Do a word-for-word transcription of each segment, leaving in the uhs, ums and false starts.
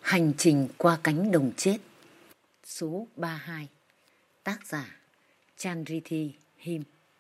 Hành trình qua cánh đồng chết. Số ba mươi hai. Tác giả Chandrithi Him.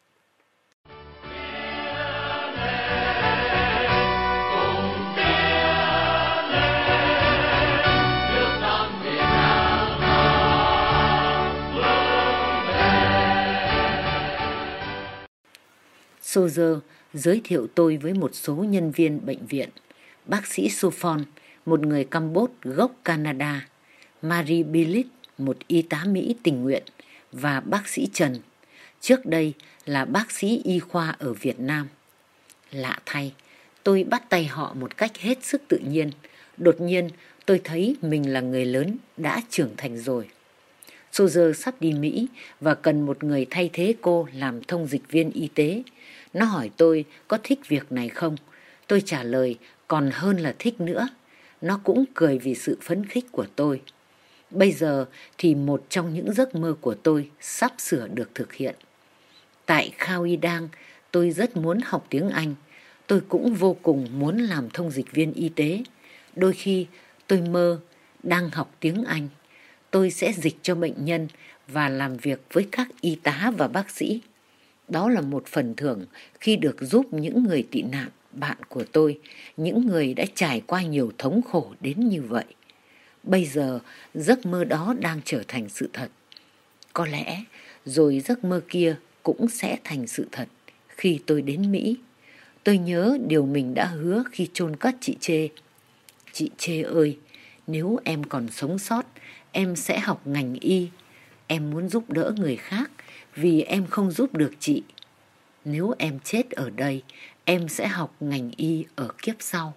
Soldier giới thiệu tôi với một số nhân viên bệnh viện. Bác sĩ Sophon, một người Campuchia gốc Canada, Marie Billit, một y tá Mỹ tình nguyện, và bác sĩ Trần, trước đây là bác sĩ y khoa ở Việt Nam. Lạ thay, tôi bắt tay họ một cách hết sức tự nhiên. Đột nhiên tôi thấy mình là người lớn đã trưởng thành rồi. Soldier sắp đi Mỹ và cần một người thay thế cô làm thông dịch viên y tế. Nó hỏi tôi có thích việc này không? Tôi trả lời còn hơn là thích nữa. Nó cũng cười vì sự phấn khích của tôi. Bây giờ thì một trong những giấc mơ của tôi sắp sửa được thực hiện. Tại Khao Y Đang, tôi rất muốn học tiếng Anh. Tôi cũng vô cùng muốn làm thông dịch viên y tế. Đôi khi tôi mơ đang học tiếng Anh. Tôi sẽ dịch cho bệnh nhân và làm việc với các y tá và bác sĩ. Đó là một phần thưởng khi được giúp những người tị nạn, bạn của tôi, những người đã trải qua nhiều thống khổ đến như vậy. Bây giờ, giấc mơ đó đang trở thành sự thật. Có lẽ, rồi giấc mơ kia cũng sẽ thành sự thật khi tôi đến Mỹ. Tôi nhớ điều mình đã hứa khi chôn cất chị Chê. Chị Chê ơi, nếu em còn sống sót, em sẽ học ngành y. Em muốn giúp đỡ người khác vì em không giúp được chị. Nếu em chết ở đây, em sẽ học ngành y ở kiếp sau.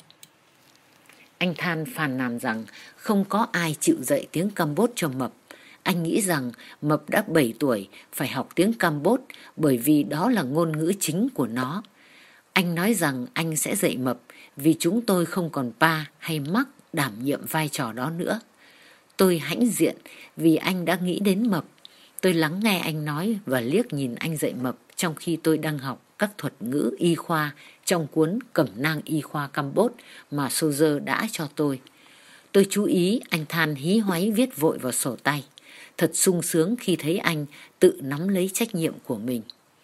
Anh Than phàn nàn rằng không có ai chịu dạy tiếng Campuchia cho Mập. Anh nghĩ rằng Mập đã bảy tuổi phải học tiếng Campuchia bởi vì đó là ngôn ngữ chính của nó. Anh nói rằng anh sẽ dạy Mập vì chúng tôi không còn Pa hay Mắc đảm nhiệm vai trò đó nữa. Tôi hãnh diện vì anh đã nghĩ đến Mập. Tôi lắng nghe anh nói và liếc nhìn anh dạy Mập trong khi tôi đang học các thuật ngữ y khoa trong cuốn Cẩm nang y khoa Campuchia mà Soldier đã cho tôi. Tôi chú ý anh Than hí hoáy viết vội vào sổ tay. Thật sung sướng khi thấy anh tự nắm lấy trách nhiệm của mình.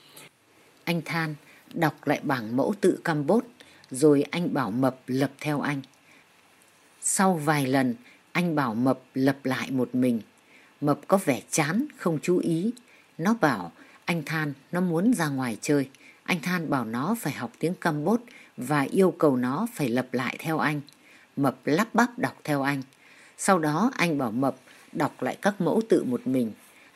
Anh Than đọc lại bảng mẫu tự Campuchia rồi anh bảo Mập lập theo anh. Sau vài lần anh bảo Mập lập lại một mình. Mập có vẻ chán, không chú ý. Nó bảo anh Than nó muốn ra ngoài chơi. Anh Than bảo nó phải học tiếng Campuchia và yêu cầu nó phải lập lại theo anh. Mập lắp bắp đọc theo anh. Sau đó anh bảo Mập đọc lại các mẫu tự một mình.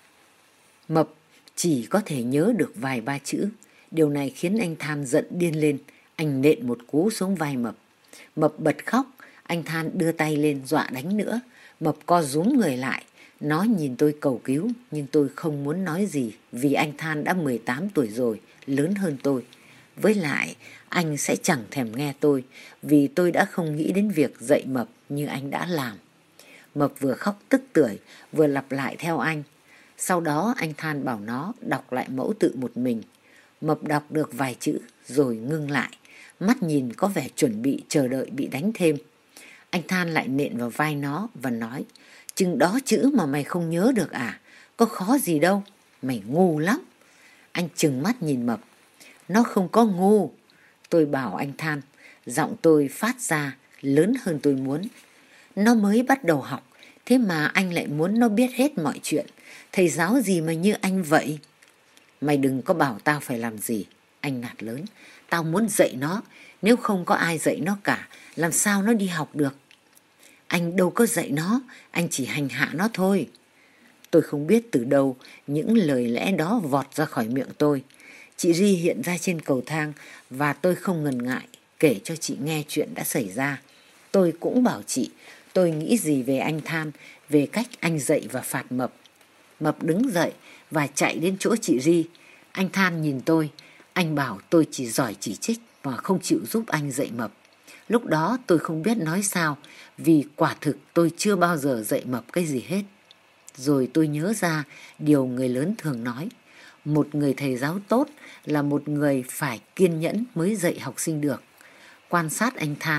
Mập chỉ có thể nhớ được vài ba chữ. Điều này khiến anh Than giận điên lên. Anh nện một cú xuống vai Mập. Mập bật khóc. Anh Than đưa tay lên dọa đánh nữa. Mập co rúm người lại. Nó nhìn tôi cầu cứu, nhưng tôi không muốn nói gì vì anh Than đã mười tám tuổi rồi, lớn hơn tôi. Với lại, anh sẽ chẳng thèm nghe tôi vì tôi đã không nghĩ đến việc dạy Mập như anh đã làm. Mập vừa khóc tức tưởi, vừa lặp lại theo anh. Sau đó anh Than bảo nó đọc lại mẫu tự một mình. Mập đọc được vài chữ rồi ngưng lại, mắt nhìn có vẻ chuẩn bị chờ đợi bị đánh thêm. Anh Than lại nện vào vai nó và nói: Chừng đó chữ mà mày không nhớ được à? Có khó gì đâu, mày ngu lắm. Anh trừng mắt nhìn Mập. Nó không có ngu, tôi bảo anh Than. Giọng tôi phát ra lớn hơn tôi muốn. Nó mới bắt đầu học, thế mà anh lại muốn nó biết hết mọi chuyện. Thầy giáo gì mà như anh vậy? Mày đừng có bảo tao phải làm gì, anh nạt lớn. Tao muốn dạy nó, nếu không có ai dạy nó cả, làm sao nó đi học được? Anh đâu có dạy nó, anh chỉ hành hạ nó thôi. Tôi không biết từ đâu những lời lẽ đó vọt ra khỏi miệng tôi. Chị Ri hiện ra trên cầu thang và tôi không ngần ngại kể cho chị nghe chuyện đã xảy ra. Tôi cũng bảo chị tôi nghĩ gì về anh Than, về cách anh dạy và phạt Mập. Mập đứng dậy và chạy đến chỗ chị Ri. Anh Than nhìn tôi, anh bảo tôi chỉ giỏi chỉ trích và không chịu giúp anh dạy Mập. Lúc đó tôi không biết nói sao vì quả thực tôi chưa bao giờ dạy Mập cái gì hết. Rồi tôi nhớ ra điều người lớn thường nói. Một người thầy giáo tốt là một người phải kiên nhẫn mới dạy học sinh được. Quan sát anh Than,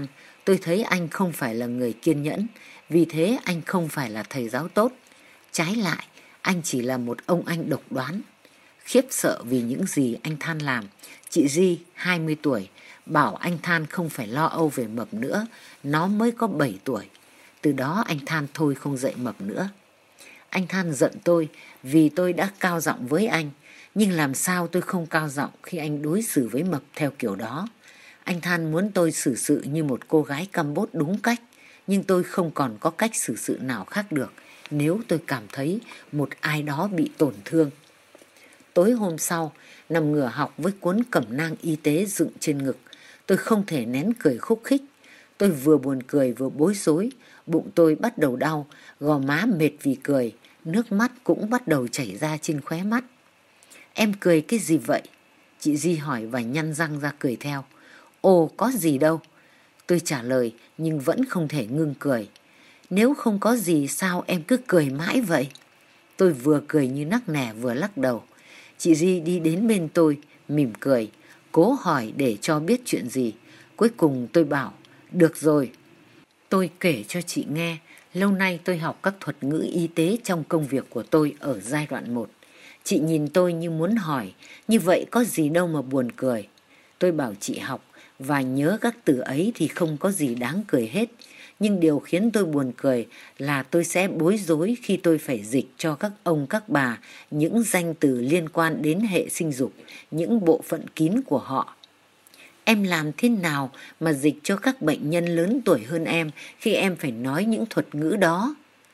Tôi thấy anh không phải là người kiên nhẫn, vì thế anh không phải là thầy giáo tốt. Trái lại, anh chỉ là một ông anh độc đoán. Khiếp sợ vì những gì anh Than làm, chị Di, hai mươi tuổi, bảo anh Than không phải lo âu về Mập nữa, nó mới có bảy tuổi. Từ đó anh Than thôi không dạy Mập nữa. Anh Than giận tôi vì tôi đã cao giọng với anh, nhưng làm sao tôi không cao giọng khi anh đối xử với Mập theo kiểu đó. Anh Than muốn tôi xử sự như một cô gái Campuchia đúng cách, nhưng tôi không còn có cách xử sự nào khác được nếu tôi cảm thấy một ai đó bị tổn thương. Tối hôm sau, nằm ngửa học với cuốn cẩm nang y tế dựng trên ngực, tôi không thể nén cười khúc khích. Tôi vừa buồn cười vừa bối rối, bụng tôi bắt đầu đau, gò má mệt vì cười, nước mắt cũng bắt đầu chảy ra trên khóe mắt. Em cười cái gì vậy? Chị Di hỏi và nhăn răng ra cười theo. Ồ, có gì đâu. Tôi trả lời nhưng vẫn không thể ngưng cười. Nếu không có gì sao em cứ cười mãi vậy? Tôi vừa cười như nắc nẻ vừa lắc đầu. Chị Di đi đến bên tôi, mỉm cười, cố hỏi để cho biết chuyện gì. Cuối cùng tôi bảo, được rồi. Tôi kể cho chị nghe, lâu nay tôi học các thuật ngữ y tế trong công việc của tôi ở giai đoạn một. Chị nhìn tôi như muốn hỏi, như vậy có gì đâu mà buồn cười. Tôi bảo chị học và nhớ các từ ấy thì không có gì đáng cười hết. Nhưng điều khiến tôi buồn cười là tôi sẽ bối rối khi tôi phải dịch cho các ông các bà những danh từ liên quan đến hệ sinh dục, những bộ phận kín của họ. Em làm thế nào mà dịch cho các bệnh nhân lớn tuổi hơn em khi em phải nói những thuật ngữ đó?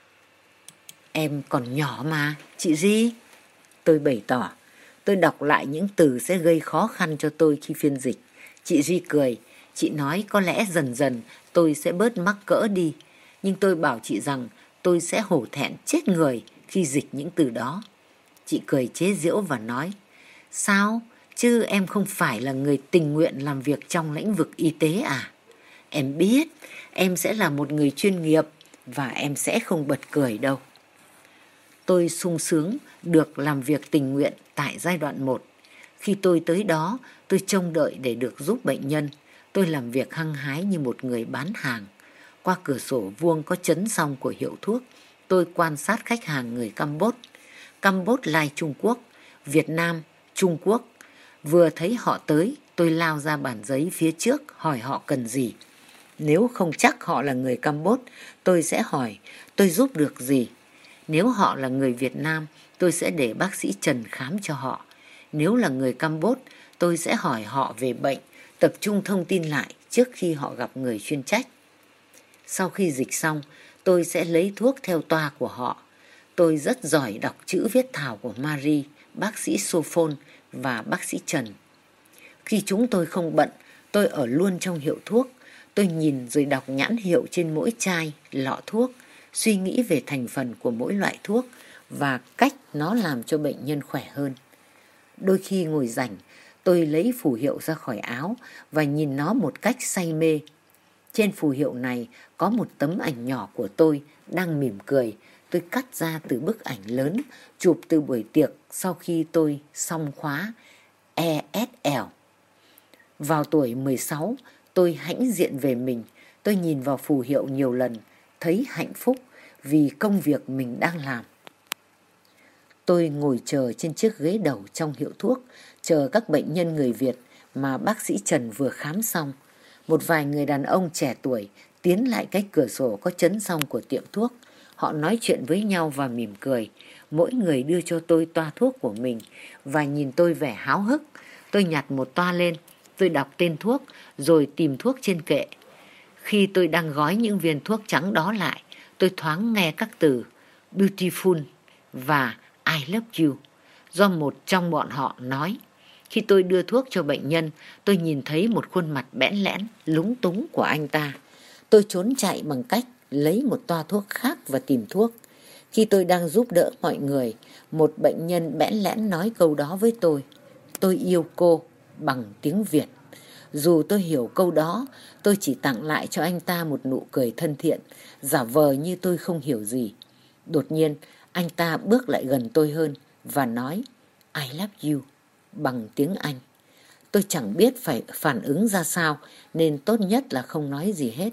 Em còn nhỏ mà, chị Di. Tôi bày tỏ. Tôi đọc lại những từ sẽ gây khó khăn cho tôi khi phiên dịch. Chị Di cười. Chị nói có lẽ dần dần tôi sẽ bớt mắc cỡ đi. Nhưng tôi bảo chị rằng tôi sẽ hổ thẹn chết người khi dịch những từ đó. Chị cười chế giễu và nói, sao? Chứ em không phải là người tình nguyện làm việc trong lĩnh vực y tế à? Em biết em sẽ là một người chuyên nghiệp và em sẽ không bật cười đâu. Tôi sung sướng được làm việc tình nguyện tại giai đoạn một. Khi tôi tới đó, tôi trông đợi để được giúp bệnh nhân. Tôi làm việc hăng hái như một người bán hàng. Qua cửa sổ vuông có chấn song của hiệu thuốc, tôi quan sát khách hàng người Campuchia. Campuchia lai Trung Quốc, Việt Nam, Trung Quốc. Vừa thấy họ tới, tôi lao ra bản giấy phía trước hỏi họ cần gì. Nếu không chắc họ là người Campuchia, tôi sẽ hỏi tôi giúp được gì. Nếu họ là người Việt Nam, tôi sẽ để bác sĩ Trần khám cho họ. Nếu là người Campuchia, tôi sẽ hỏi họ về bệnh, tập trung thông tin lại trước khi họ gặp người chuyên trách. Sau khi dịch xong, tôi sẽ lấy thuốc theo toa của họ. Tôi rất giỏi đọc chữ viết thảo của Marie, bác sĩ Sophon và bác sĩ Trần. Khi chúng tôi không bận, tôi ở luôn trong hiệu thuốc. Tôi nhìn rồi đọc nhãn hiệu trên mỗi chai, lọ thuốc, suy nghĩ về thành phần của mỗi loại thuốc và cách nó làm cho bệnh nhân khỏe hơn. Đôi khi ngồi rảnh, tôi lấy phù hiệu ra khỏi áo và nhìn nó một cách say mê. Trên phù hiệu này có một tấm ảnh nhỏ của tôi đang mỉm cười. Tôi cắt ra từ bức ảnh lớn, chụp từ buổi tiệc sau khi tôi xong khóa E S L. Vào tuổi mười sáu, tôi hãnh diện về mình. Tôi nhìn vào phù hiệu nhiều lần, thấy hạnh phúc vì công việc mình đang làm. Tôi ngồi chờ trên chiếc ghế đầu trong hiệu thuốc, chờ các bệnh nhân người Việt mà bác sĩ Trần vừa khám xong. Một vài người đàn ông trẻ tuổi tiến lại cái cửa sổ có chấn song của tiệm thuốc. Họ nói chuyện với nhau và mỉm cười. Mỗi người đưa cho tôi toa thuốc của mình và nhìn tôi vẻ háo hức. Tôi nhặt một toa lên, tôi đọc tên thuốc rồi tìm thuốc trên kệ. Khi tôi đang gói những viên thuốc trắng đó lại, tôi thoáng nghe các từ Beautiful và I love you do một trong bọn họ nói. Khi tôi đưa thuốc cho bệnh nhân, tôi nhìn thấy một khuôn mặt bẽn lẽn, lúng túng của anh ta. Tôi trốn chạy bằng cách lấy một toa thuốc khác và tìm thuốc. Khi tôi đang giúp đỡ mọi người, một bệnh nhân bẽn lẽn nói câu đó với tôi. Tôi yêu cô bằng tiếng Việt. Dù tôi hiểu câu đó, tôi chỉ tặng lại cho anh ta một nụ cười thân thiện, giả vờ như tôi không hiểu gì. Đột nhiên, anh ta bước lại gần tôi hơn và nói I love you bằng tiếng Anh. Tôi chẳng biết phải phản ứng ra sao nên tốt nhất là không nói gì hết.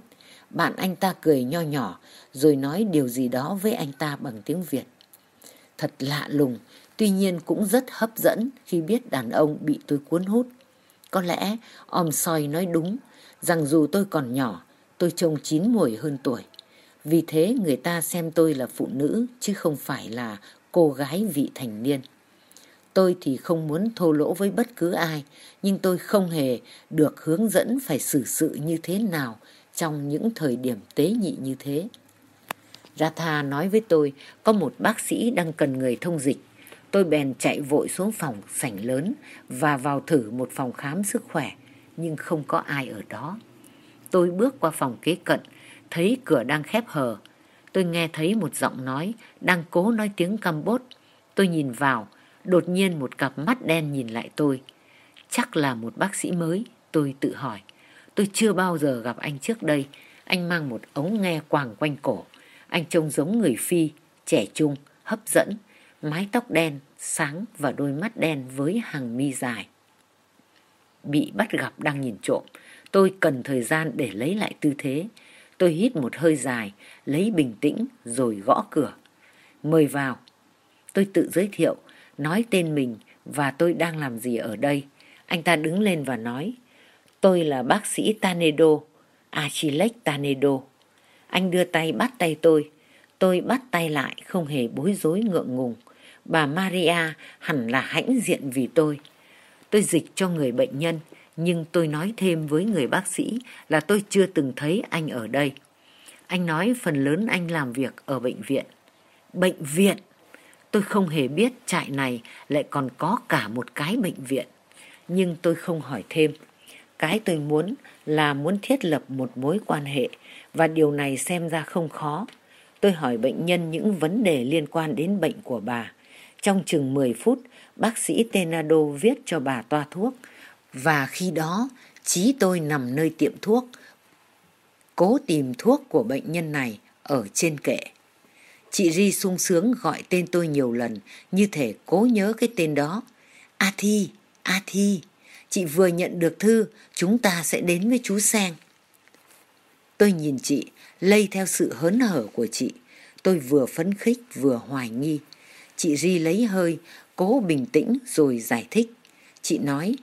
Bạn anh ta cười nho nhỏ rồi nói điều gì đó với anh ta bằng tiếng Việt. Thật lạ lùng, tuy nhiên cũng rất hấp dẫn khi biết đàn ông bị tôi cuốn hút. Có lẽ Om Soi nói đúng, rằng dù tôi còn nhỏ, tôi trông chín muồi hơn tuổi. Vì thế người ta xem tôi là phụ nữ chứ không phải là cô gái vị thành niên. Tôi thì không muốn thô lỗ với bất cứ ai, nhưng tôi không hề được hướng dẫn phải xử sự như thế nào trong những thời điểm tế nhị như thế. Ratha nói với tôi có một bác sĩ đang cần người thông dịch. Tôi bèn chạy vội xuống phòng sảnh lớn và vào thử một phòng khám sức khỏe, nhưng không có ai ở đó. Tôi bước qua phòng kế cận, thấy cửa đang khép hờ. Tôi nghe thấy một giọng nói đang cố nói tiếng Campuchia. Tôi nhìn vào, đột nhiên một cặp mắt đen nhìn lại tôi. Chắc là một bác sĩ mới, tôi tự hỏi. Tôi chưa bao giờ gặp anh trước đây. Anh mang một ống nghe quàng quanh cổ. Anh trông giống người Phi, trẻ trung, hấp dẫn, mái tóc đen, sáng và đôi mắt đen với hàng mi dài. Bị bắt gặp đang nhìn trộm, tôi cần thời gian để lấy lại tư thế. Tôi hít một hơi dài, lấy bình tĩnh rồi gõ cửa. Mời vào. Tôi tự giới thiệu, nói tên mình và tôi đang làm gì ở đây. Anh ta đứng lên và nói, tôi là bác sĩ Tanedo, Achilles Tanedo. Anh đưa tay bắt tay tôi. Tôi bắt tay lại không hề bối rối ngượng ngùng. Bà Maria hẳn là hãnh diện vì tôi. Tôi dịch cho người bệnh nhân, nhưng tôi nói thêm với người bác sĩ là tôi chưa từng thấy anh ở đây. Anh nói phần lớn anh làm việc ở bệnh viện. Bệnh viện? Tôi không hề biết trại này lại còn có cả một cái bệnh viện. Nhưng tôi không hỏi thêm. Cái tôi muốn là muốn thiết lập một mối quan hệ, và điều này xem ra không khó. Tôi hỏi bệnh nhân những vấn đề liên quan đến bệnh của bà. Trong chừng mười phút, bác sĩ Tenado viết cho bà toa thuốc. Và khi đó, trí tôi nằm nơi tiệm thuốc, cố tìm thuốc của bệnh nhân này ở trên kệ. Chị Ri sung sướng gọi tên tôi nhiều lần, như thể cố nhớ cái tên đó. A Thi, A Thi, chị vừa nhận được thư, chúng ta sẽ đến với chú Seng. Tôi nhìn chị, lây theo sự hớn hở của chị. Tôi vừa phấn khích vừa hoài nghi. Chị Ri lấy hơi, cố bình tĩnh rồi giải thích. Chị nói,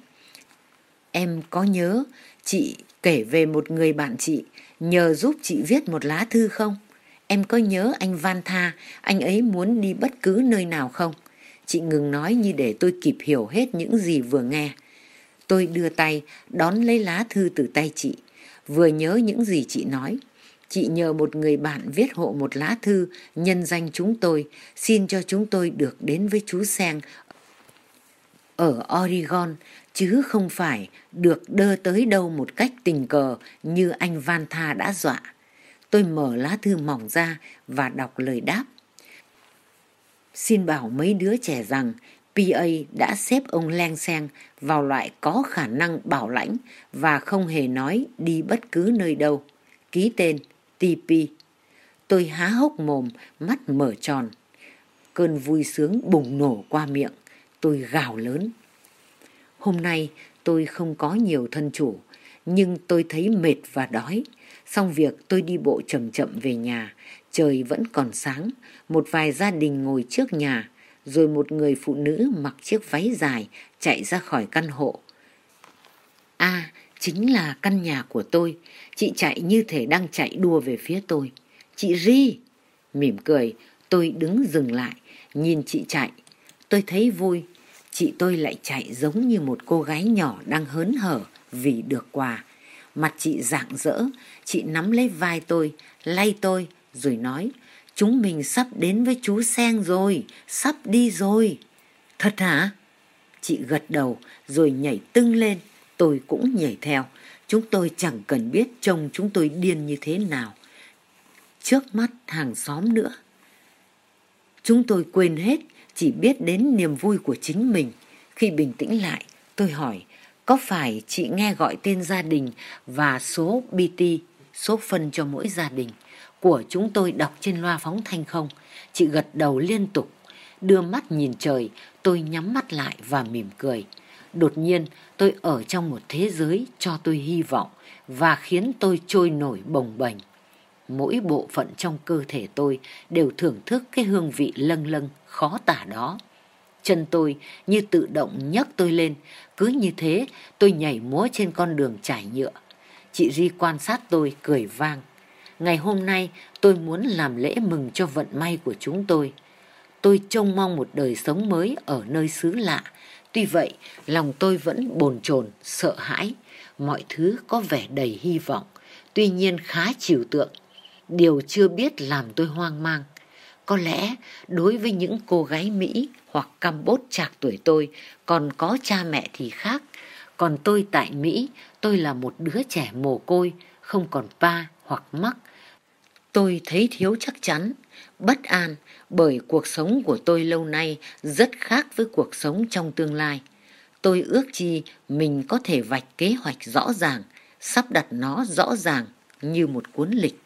em có nhớ chị kể về một người bạn chị nhờ giúp chị viết một lá thư không? Em có nhớ anh Van Tha, anh ấy muốn đi bất cứ nơi nào không? Chị ngừng nói như để tôi kịp hiểu hết những gì vừa nghe. Tôi đưa tay đón lấy lá thư từ tay chị, vừa nhớ những gì chị nói. Chị nhờ một người bạn viết hộ một lá thư nhân danh chúng tôi, xin cho chúng tôi được đến với chú Seng ở Oregon, chứ không phải được đưa tới đâu một cách tình cờ như anh Van Tha đã dọa. Tôi mở lá thư mỏng ra và đọc lời đáp. Xin bảo mấy đứa trẻ rằng pê a đã xếp ông Leng Seng vào loại có khả năng bảo lãnh và không hề nói đi bất cứ nơi đâu. Ký tên tê pê. Tôi há hốc mồm, mắt mở tròn. Cơn vui sướng bùng nổ qua miệng. Tôi gào lớn. Hôm nay tôi không có nhiều thân chủ, nhưng tôi thấy mệt và đói. Xong việc tôi đi bộ chậm chậm về nhà. Trời vẫn còn sáng. Một vài gia đình ngồi trước nhà, rồi một người phụ nữ mặc chiếc váy dài chạy ra khỏi căn hộ. À, chính là căn nhà của tôi. Chị chạy như thể đang chạy đua về phía tôi. Chị Ri! Mỉm cười, tôi đứng dừng lại, nhìn chị chạy. Tôi thấy vui. Chị tôi lại chạy giống như một cô gái nhỏ đang hớn hở vì được quà. Mặt chị rạng rỡ, chị nắm lấy vai tôi, lay tôi, rồi nói, chúng mình sắp đến với chú Seng rồi, sắp đi rồi. Thật hả? Chị gật đầu, rồi nhảy tưng lên, tôi cũng nhảy theo. Chúng tôi chẳng cần biết trông chúng tôi điên như thế nào. Trước mắt hàng xóm nữa. Chúng tôi quên hết, chỉ biết đến niềm vui của chính mình. Khi bình tĩnh lại, tôi hỏi, có phải chị nghe gọi tên gia đình và số bê tê, số phân cho mỗi gia đình, của chúng tôi đọc trên loa phóng thanh không? Chị gật đầu liên tục. Đưa mắt nhìn trời, tôi nhắm mắt lại và mỉm cười. Đột nhiên, tôi ở trong một thế giới cho tôi hy vọng và khiến tôi trôi nổi bồng bềnh. mỗi bộ phận trong cơ thể tôi đều thưởng thức cái hương vị lâng lâng khó tả đó. Chân tôi như tự động nhấc tôi lên, cứ như thế tôi nhảy múa trên con đường trải nhựa. Chị Ri quan sát tôi cười vang. Ngày hôm nay tôi muốn làm lễ mừng cho vận may của chúng tôi. Tôi trông mong một đời sống mới ở nơi xứ lạ. Tuy vậy, lòng tôi vẫn bồn chồn, sợ hãi. Mọi thứ có vẻ đầy hy vọng, tuy nhiên khá trừu tượng. Điều chưa biết làm tôi hoang mang. Có lẽ đối với những cô gái Mỹ hoặc Campuchia trạc tuổi tôi còn có cha mẹ thì khác. Còn tôi tại Mỹ, tôi là một đứa trẻ mồ côi, không còn pa hoặc mắc. Tôi thấy thiếu chắc chắn, bất an bởi cuộc sống của tôi lâu nay rất khác với cuộc sống trong tương lai. Tôi ước chi mình có thể vạch kế hoạch rõ ràng, sắp đặt nó rõ ràng như một cuốn lịch.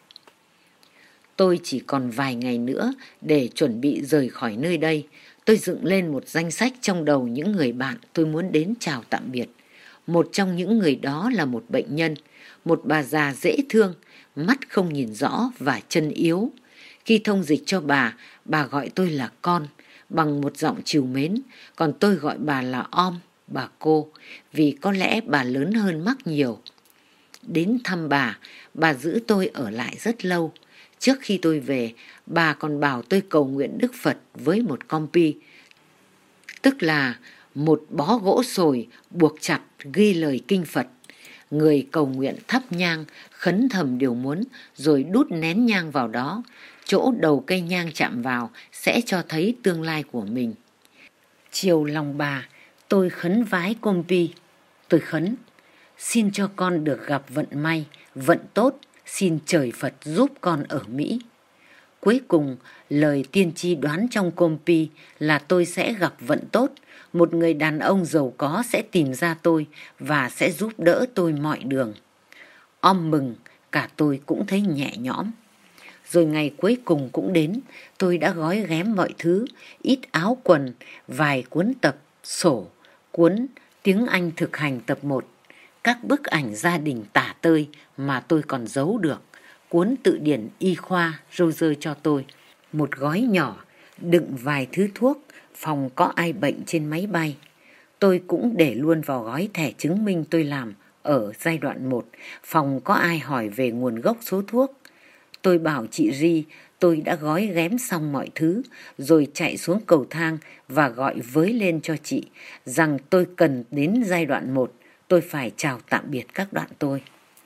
Tôi chỉ còn vài ngày nữa để chuẩn bị rời khỏi nơi đây. Tôi dựng lên một danh sách trong đầu những người bạn tôi muốn đến chào tạm biệt. Một trong những người đó là một bệnh nhân, một bà già dễ thương, mắt không nhìn rõ và chân yếu. Khi thông dịch cho bà, bà gọi tôi là con, bằng một giọng trìu mến, còn tôi gọi bà là om, bà cô, vì có lẽ bà lớn hơn Mắc nhiều. Đến thăm bà, bà giữ tôi ở lại rất lâu. Trước khi tôi về, bà còn bảo tôi cầu nguyện Đức Phật với một compi, tức là một bó gỗ sồi buộc chặt ghi lời kinh Phật. Người cầu nguyện thắp nhang, khấn thầm điều muốn, rồi đút nén nhang vào đó. Chỗ đầu cây nhang chạm vào sẽ cho thấy tương lai của mình. Chiều lòng bà, tôi khấn vái compi. Tôi khấn: xin cho con được gặp vận may, vận tốt, xin trời Phật giúp con ở Mỹ. Cuối cùng, lời tiên tri đoán trong compi là tôi sẽ gặp vận tốt. Một người đàn ông giàu có sẽ tìm ra tôi và sẽ giúp đỡ tôi mọi đường. Om mừng, cả tôi cũng thấy nhẹ nhõm. Rồi ngày cuối cùng cũng đến, tôi đã gói ghém mọi thứ, ít áo quần, vài cuốn tập, sổ, cuốn tiếng Anh thực hành tập một, các bức ảnh gia đình tả tơi mà tôi còn giấu được, cuốn tự điển y khoa Roger cho tôi, một gói nhỏ đựng vài thứ thuốc phòng có ai bệnh trên máy bay. Tôi cũng để luôn vào gói thẻ chứng minh tôi làm ở giai đoạn một, phòng có ai hỏi về nguồn gốc số thuốc. Tôi bảo chị Ri tôi đã gói ghém xong mọi thứ, rồi chạy xuống cầu thang và gọi với lên cho chị rằng tôi cần đến giai đoạn một, tôi phải chào tạm biệt các đoạn tôi.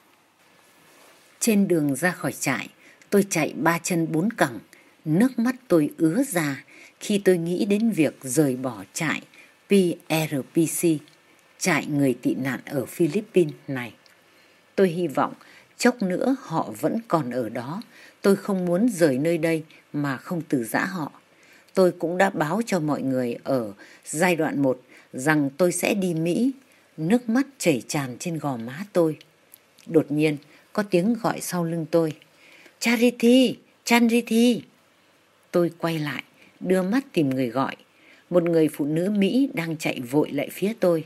Trên đường ra khỏi trại, tôi chạy ba chân bốn cẳng, nước mắt tôi ứa ra khi tôi nghĩ đến việc rời bỏ trại pê rờ pê xê, trại người tị nạn ở Philippines này. Tôi hy vọng chốc nữa họ vẫn còn ở đó. Tôi không muốn rời nơi đây mà không từ giã họ. Tôi cũng đã báo cho mọi người ở giai đoạn một rằng tôi sẽ đi Mỹ. Nước mắt chảy tràn trên gò má tôi. Đột nhiên có tiếng gọi sau lưng tôi: Charity, Charity. Tôi quay lại, đưa mắt tìm người gọi. Một người phụ nữ Mỹ đang chạy vội lại phía tôi.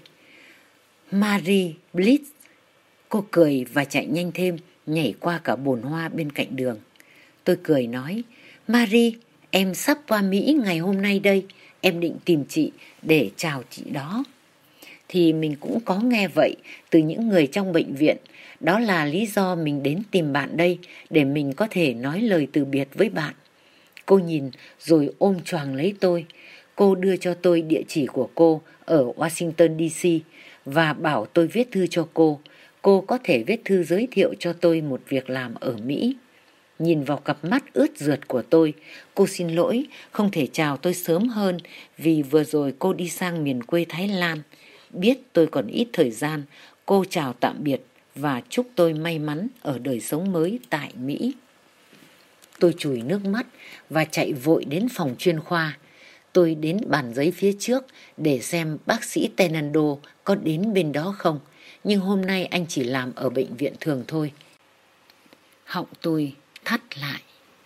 Mary Bliss. Cô cười và chạy nhanh thêm, nhảy qua cả bồn hoa bên cạnh đường. Tôi cười nói: Mary, em sắp qua Mỹ ngày hôm nay đây. Em định tìm chị để chào chị đó. Thì mình cũng có nghe vậy từ những người trong bệnh viện. Đó là lý do mình đến tìm bạn đây, để mình có thể nói lời từ biệt với bạn. Cô nhìn rồi ôm choàng lấy tôi. Cô đưa cho tôi địa chỉ của cô ở Washington đê xê và bảo tôi viết thư cho cô. Cô có thể viết thư giới thiệu cho tôi một việc làm ở Mỹ. Nhìn vào cặp mắt ướt rượt của tôi, cô xin lỗi không thể chào tôi sớm hơn vì vừa rồi cô đi sang miền quê Thái Lan. Biết tôi còn ít thời gian, cô chào tạm biệt và chúc tôi may mắn ở đời sống mới tại Mỹ. Tôi chùi nước mắt và chạy vội đến phòng chuyên khoa. Tôi đến bàn giấy phía trước để xem bác sĩ Tenando có đến bên đó không, nhưng hôm nay anh chỉ làm ở bệnh viện thường thôi. Họng tôi thắt lại.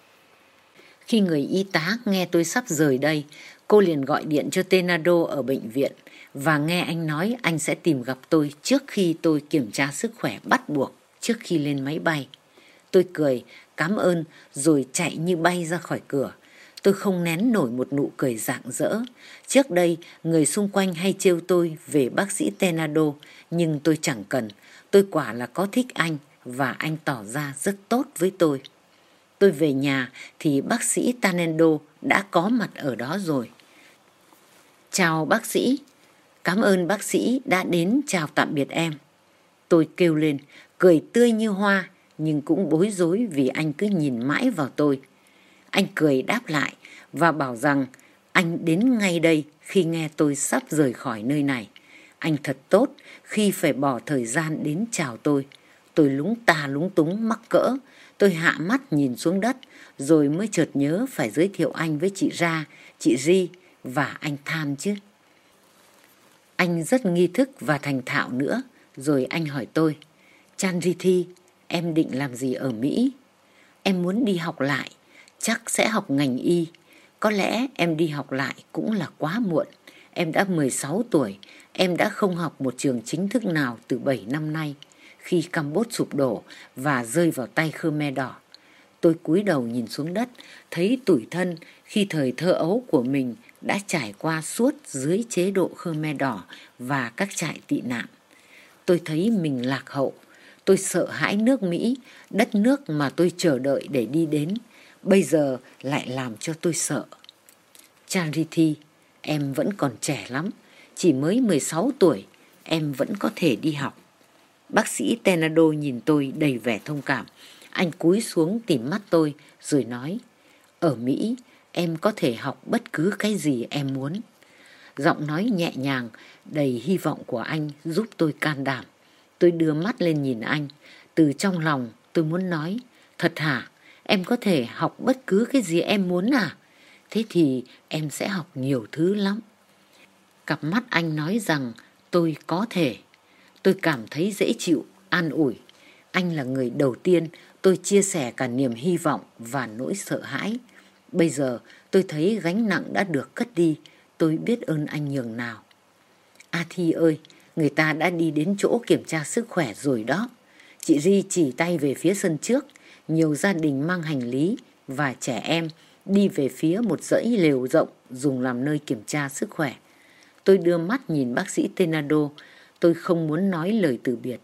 Khi người y tá nghe tôi sắp rời đây, cô liền gọi điện cho Tenando ở bệnh viện và nghe anh nói anh sẽ tìm gặp tôi trước khi tôi kiểm tra sức khỏe bắt buộc trước khi lên máy bay. Tôi cười, cảm ơn, rồi chạy như bay ra khỏi cửa. Tôi không nén nổi một nụ cười rạng rỡ. Trước đây, người xung quanh hay trêu tôi về bác sĩ Tenado, nhưng tôi chẳng cần. Tôi quả là có thích anh, và anh tỏ ra rất tốt với tôi. Tôi về nhà thì bác sĩ Tenado đã có mặt ở đó rồi. Chào bác sĩ. Cảm ơn bác sĩ đã đến chào tạm biệt em. Tôi kêu lên, cười tươi như hoa, nhưng cũng bối rối vì anh cứ nhìn mãi vào tôi. Anh cười đáp lại và bảo rằng anh đến ngay đây khi nghe tôi sắp rời khỏi nơi này. Anh thật tốt khi phải bỏ thời gian đến chào tôi. Tôi lúng ta lúng túng mắc cỡ. Tôi hạ mắt nhìn xuống đất, rồi mới chợt nhớ phải giới thiệu anh với chị Ra, chị Ri và anh Tham chứ. Anh rất nghi thức và thành thạo nữa. Rồi anh hỏi tôi, Chanrithi, em định làm gì ở Mỹ? Em muốn đi học lại, chắc sẽ học ngành y. Có lẽ em đi học lại cũng là quá muộn. Em đã mười sáu tuổi, em đã không học một trường chính thức nào từ bảy năm nay, khi Campuchia sụp đổ và rơi vào tay Khmer Đỏ. Tôi cúi đầu nhìn xuống đất, thấy tủi thân khi thời thơ ấu của mình đã trải qua suốt dưới chế độ Khmer Đỏ và các trại tị nạn. Tôi thấy mình lạc hậu. Tôi sợ hãi nước Mỹ, đất nước mà tôi chờ đợi để đi đến, bây giờ lại làm cho tôi sợ. Charity, em vẫn còn trẻ lắm, chỉ mới mười sáu tuổi, em vẫn có thể đi học. Bác sĩ Tenado nhìn tôi đầy vẻ thông cảm. Anh cúi xuống tìm mắt tôi rồi nói, ở Mỹ em có thể học bất cứ cái gì em muốn. Giọng nói nhẹ nhàng, đầy hy vọng của anh giúp tôi can đảm. Tôi đưa mắt lên nhìn anh. Từ trong lòng tôi muốn nói, thật hả? Em có thể học bất cứ cái gì em muốn à? Thế thì em sẽ học nhiều thứ lắm. Cặp mắt anh nói rằng tôi có thể. Tôi cảm thấy dễ chịu, an ủi. Anh là người đầu tiên tôi chia sẻ cả niềm hy vọng và nỗi sợ hãi. Bây giờ tôi thấy gánh nặng đã được cất đi. Tôi biết ơn anh nhường nào. A Thi ơi, người ta đã đi đến chỗ kiểm tra sức khỏe rồi đó. Chị Ri chỉ tay về phía sân trước. Nhiều gia đình mang hành lý và trẻ em đi về phía một dãy lều rộng dùng làm nơi kiểm tra sức khỏe. Tôi đưa mắt nhìn bác sĩ Tenado. Tôi không muốn nói lời từ biệt.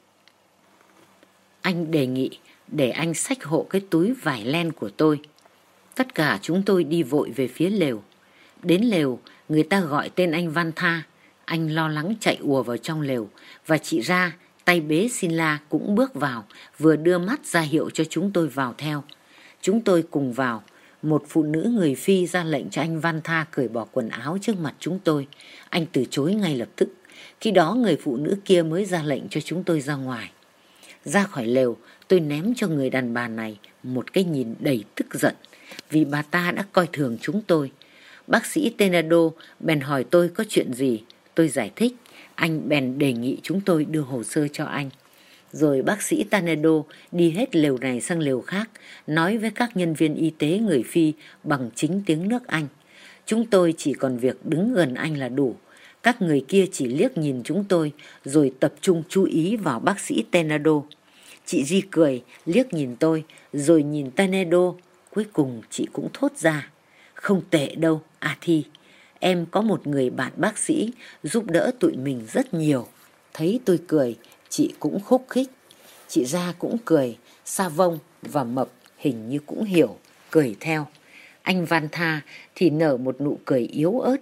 Anh đề nghị để anh xách hộ cái túi vải len của tôi. Tất cả chúng tôi đi vội về phía lều. Đến lều, người ta gọi tên anh Văn Tha. Anh lo lắng chạy ùa vào trong lều, và chị Ra, tay bế Sinla cũng bước vào, vừa đưa mắt ra hiệu cho chúng tôi vào theo. Chúng tôi cùng vào. Một phụ nữ người Phi ra lệnh cho anh Văn Tha cởi bỏ quần áo trước mặt chúng tôi. Anh từ chối ngay lập tức. Khi đó người phụ nữ kia mới ra lệnh cho chúng tôi ra ngoài. Ra khỏi lều, tôi ném cho người đàn bà này một cái nhìn đầy tức giận, vì bà ta đã coi thường chúng tôi. Bác sĩ Tenado bèn hỏi tôi có chuyện gì. Tôi giải thích. Anh bèn đề nghị chúng tôi đưa hồ sơ cho anh. Rồi bác sĩ Tenado đi hết lều này sang lều khác, nói với các nhân viên y tế người Phi bằng chính tiếng nước Anh. Chúng tôi chỉ còn việc đứng gần anh là đủ. Các người kia chỉ liếc nhìn chúng tôi, rồi tập trung chú ý vào bác sĩ Tenado. Chị Ri cười, liếc nhìn tôi, rồi nhìn Tenado. Cuối cùng chị cũng thốt ra, không tệ đâu, A Thi. Em có một người bạn bác sĩ giúp đỡ tụi mình rất nhiều. Thấy tôi cười, chị cũng khúc khích. Chị Ra cũng cười, Sa Vông và Mập hình như cũng hiểu, cười theo. Anh Van Tha thì nở một nụ cười yếu ớt.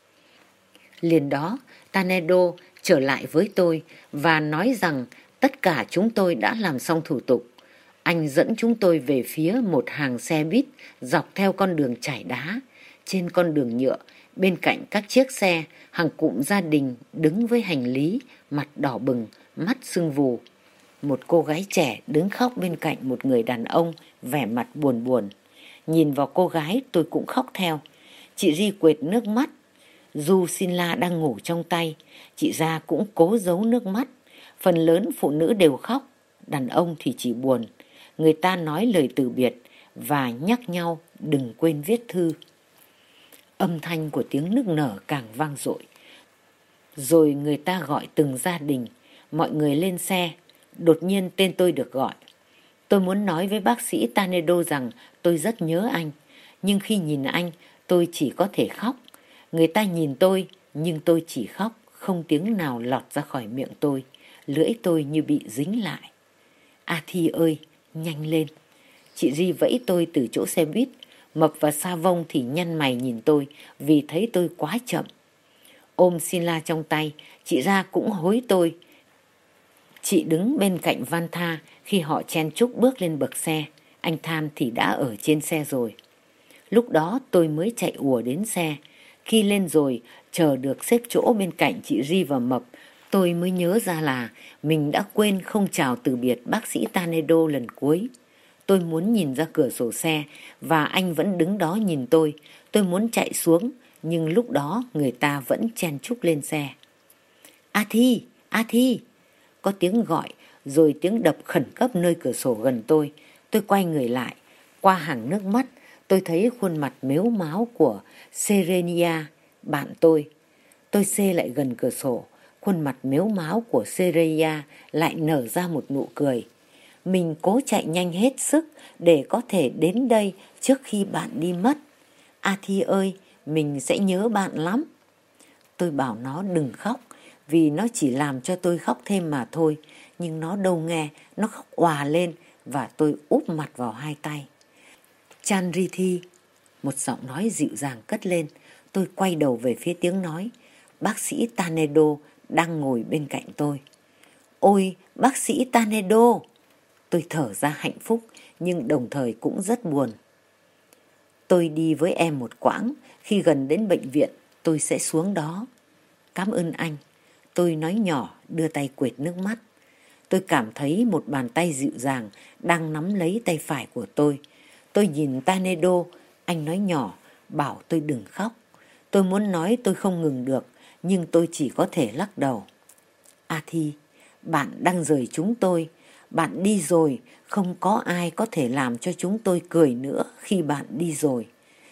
Liền đó, Tanedo trở lại với tôi và nói rằng tất cả chúng tôi đã làm xong thủ tục. Anh dẫn chúng tôi về phía một hàng xe buýt dọc theo con đường trải đá. Trên con đường nhựa, bên cạnh các chiếc xe, hàng cụm gia đình đứng với hành lý, mặt đỏ bừng, mắt sưng vù. Một cô gái trẻ đứng khóc bên cạnh một người đàn ông, vẻ mặt buồn buồn. Nhìn vào cô gái tôi cũng khóc theo. Chị Ri quệt nước mắt. Du Sinla đang ngủ trong tay, chị Ra cũng cố giấu nước mắt. Phần lớn phụ nữ đều khóc, đàn ông thì chỉ buồn. Người ta nói lời từ biệt và nhắc nhau đừng quên viết thư. Âm thanh của tiếng nức nở càng vang dội. Rồi người ta gọi từng gia đình, mọi người lên xe. Đột nhiên tên tôi được gọi. Tôi muốn nói với bác sĩ Tanedo rằng tôi rất nhớ anh, nhưng khi nhìn anh, tôi chỉ có thể khóc. Người ta nhìn tôi, nhưng tôi chỉ khóc, không tiếng nào lọt ra khỏi miệng tôi. Lưỡi tôi như bị dính lại. A Thi ơi, nhanh lên. Chị Ri vẫy tôi từ chỗ xe buýt. Mập và Sa Vông thì nhăn mày nhìn tôi vì thấy tôi quá chậm. Ôm xin la trong tay, chị Ra cũng hối tôi. Chị đứng bên cạnh Van Tha khi họ chen chúc bước lên bậc xe. Anh Than thì đã ở trên xe rồi. Lúc đó tôi mới chạy ùa đến xe. Khi lên rồi, chờ được xếp chỗ bên cạnh chị Ri và Mập, tôi mới nhớ ra là mình đã quên không chào từ biệt bác sĩ Tanedo lần cuối. Tôi muốn nhìn ra cửa sổ xe và anh vẫn đứng đó nhìn tôi. Tôi muốn chạy xuống, nhưng lúc đó người ta vẫn chen chúc lên xe. A Thi, A Thi! Có tiếng gọi, rồi tiếng đập khẩn cấp nơi cửa sổ gần tôi. Tôi quay người lại. Qua hàng nước mắt, tôi thấy khuôn mặt mếu máo của Serenia, bạn tôi. Tôi xê lại gần cửa sổ. Khuôn mặt mếu máo của Serenia lại nở ra một nụ cười. Mình cố chạy nhanh hết sức để có thể đến đây trước khi bạn đi mất. A Thi ơi, mình sẽ nhớ bạn lắm. Tôi bảo nó đừng khóc, vì nó chỉ làm cho tôi khóc thêm mà thôi. Nhưng nó đâu nghe, nó khóc òa lên và tôi úp mặt vào hai tay. Chandrithi, một giọng nói dịu dàng cất lên. Tôi quay đầu về phía tiếng nói. Bác sĩ Tanedo đang ngồi bên cạnh tôi. Ôi, bác sĩ Tanedo! Tôi thở ra hạnh phúc, nhưng đồng thời cũng rất buồn. Tôi đi với em một quãng, khi gần đến bệnh viện, tôi sẽ xuống đó. Cảm ơn anh. Tôi nói nhỏ, đưa tay quệt nước mắt. Tôi cảm thấy một bàn tay dịu dàng đang nắm lấy tay phải của tôi. Tôi nhìn Tanedo, anh nói nhỏ, bảo tôi đừng khóc. Tôi muốn nói tôi không ngừng được, nhưng tôi chỉ có thể lắc đầu. A Thi, bạn đang rời chúng tôi. Bạn đi rồi, không có ai có thể làm cho chúng tôi cười nữa khi bạn đi rồi.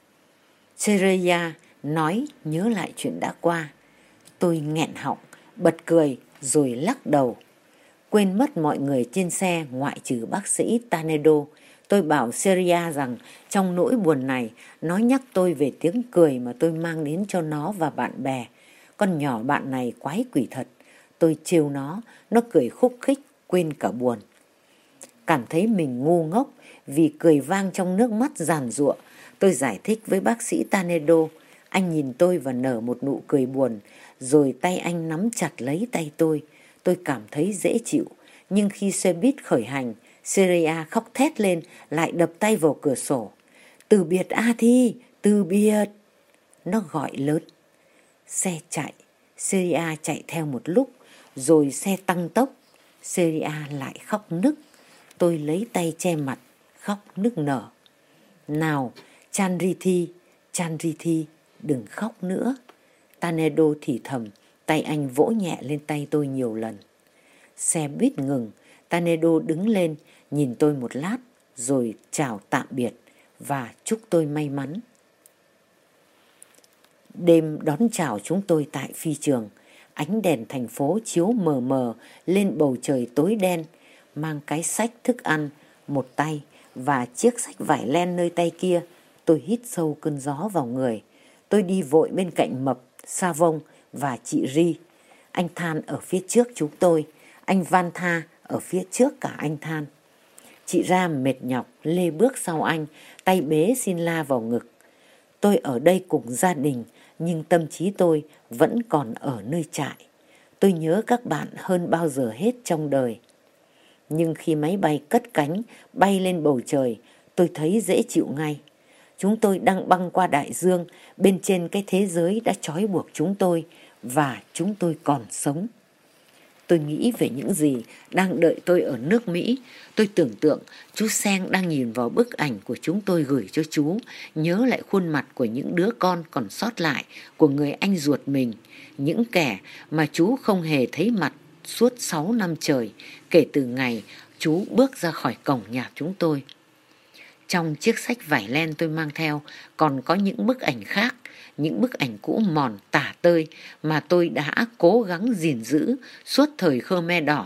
Sereya nói nhớ lại chuyện đã qua. Tôi nghẹn họng, bật cười rồi lắc đầu. Quên mất mọi người trên xe ngoại trừ bác sĩ Tanedo. Tôi bảo Sereya rằng trong nỗi buồn này, nó nhắc tôi về tiếng cười mà tôi mang đến cho nó và bạn bè. Con nhỏ bạn này quái quỷ thật. Tôi trêu nó, nó cười khúc khích, quên cả buồn. Cảm thấy mình ngu ngốc vì cười vang trong nước mắt giàn giụa. Tôi giải thích với bác sĩ Tanedo. Anh nhìn tôi và nở một nụ cười buồn, rồi tay anh nắm chặt lấy tay tôi. Tôi cảm thấy dễ chịu, nhưng khi xe buýt khởi hành, Sereya khóc thét lên, lại đập tay vào cửa sổ. Từ biệt A Thi, từ biệt! Nó gọi lớn. Xe chạy, Sereya chạy theo một lúc, rồi xe tăng tốc. Sereya lại khóc nức. Tôi lấy tay che mặt, khóc nức nở. Nào, Chandrithi, Chandrithi, đừng khóc nữa. Tanedo thì thầm, tay anh vỗ nhẹ lên tay tôi nhiều lần. Xe buýt ngừng, Tanedo đứng lên, nhìn tôi một lát, rồi chào tạm biệt và chúc tôi may mắn. Đêm đón chào chúng tôi tại phi trường. Ánh đèn thành phố chiếu mờ mờ lên bầu trời tối đen. Mang cái xách thức ăn, một tay, và chiếc xách vải len nơi tay kia. Tôi hít sâu cơn gió vào người. Tôi đi vội bên cạnh Mập, Sa Vông và chị Ri. Anh Than ở phía trước chúng tôi. Anh Van Tha ở phía trước cả anh Than. Chị Ra mệt nhọc lê bước sau anh, tay bế xin la vào ngực. Tôi ở đây cùng gia đình, nhưng tâm trí tôi vẫn còn ở nơi trại. Tôi nhớ các bạn hơn bao giờ hết trong đời. Nhưng khi máy bay cất cánh bay lên bầu trời, tôi thấy dễ chịu ngay. Chúng tôi đang băng qua đại dương, bên trên cái thế giới đã trói buộc chúng tôi, và chúng tôi còn sống. Tôi nghĩ về những gì đang đợi tôi ở nước Mỹ. Tôi tưởng tượng chú Seng đang nhìn vào bức ảnh của chúng tôi gửi cho chú, nhớ lại khuôn mặt của những đứa con còn sót lại của người anh ruột mình, những kẻ mà chú không hề thấy mặt suốt sáu năm trời kể từ ngày chú bước ra khỏi cổng nhà chúng tôi. Trong chiếc xách vải len tôi mang theo còn có những bức ảnh khác, những bức ảnh cũ mòn tả tơi mà tôi đã cố gắng gìn giữ suốt thời Khmer Đỏ,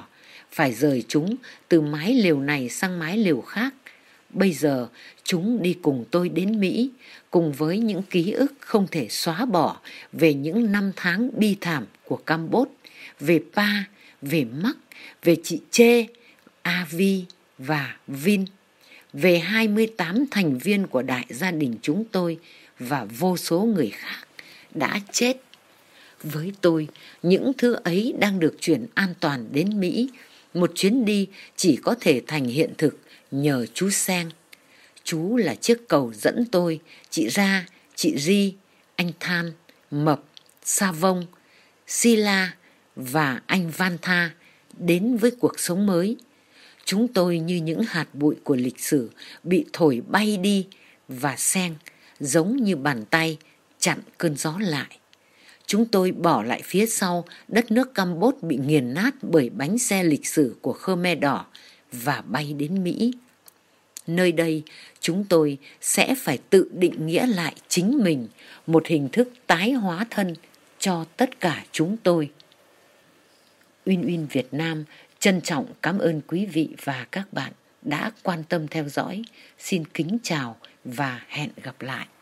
phải rời chúng từ mái lều này sang mái lều khác. Bây giờ chúng đi cùng tôi đến Mỹ, cùng với những ký ức không thể xóa bỏ về những năm tháng bi thảm của Campuchia, về Pa, về Mark, về chị Chê, Avi và Vin, về hai mươi tám thành viên của đại gia đình chúng tôi và vô số người khác đã chết. Với tôi, những thứ ấy đang được chuyển an toàn đến Mỹ. Một chuyến đi chỉ có thể thành hiện thực nhờ chú Seng. Chú là chiếc cầu dẫn tôi, chị Ra, chị Ri, anh Than, Mập, Sa Vông, Sila và anh Van Tha đến với cuộc sống mới. Chúng tôi như những hạt bụi của lịch sử bị thổi bay đi, và Seng giống như bàn tay chặn cơn gió lại. Chúng tôi bỏ lại phía sau đất nước Campuchia bị nghiền nát bởi bánh xe lịch sử của Khmer Đỏ và bay đến Mỹ. Nơi đây, chúng tôi sẽ phải tự định nghĩa lại chính mình, một hình thức tái hóa thân cho tất cả chúng tôi. Uyên Uyên Việt Nam trân trọng cảm ơn quý vị và các bạn đã quan tâm theo dõi. Xin kính chào và hẹn gặp lại.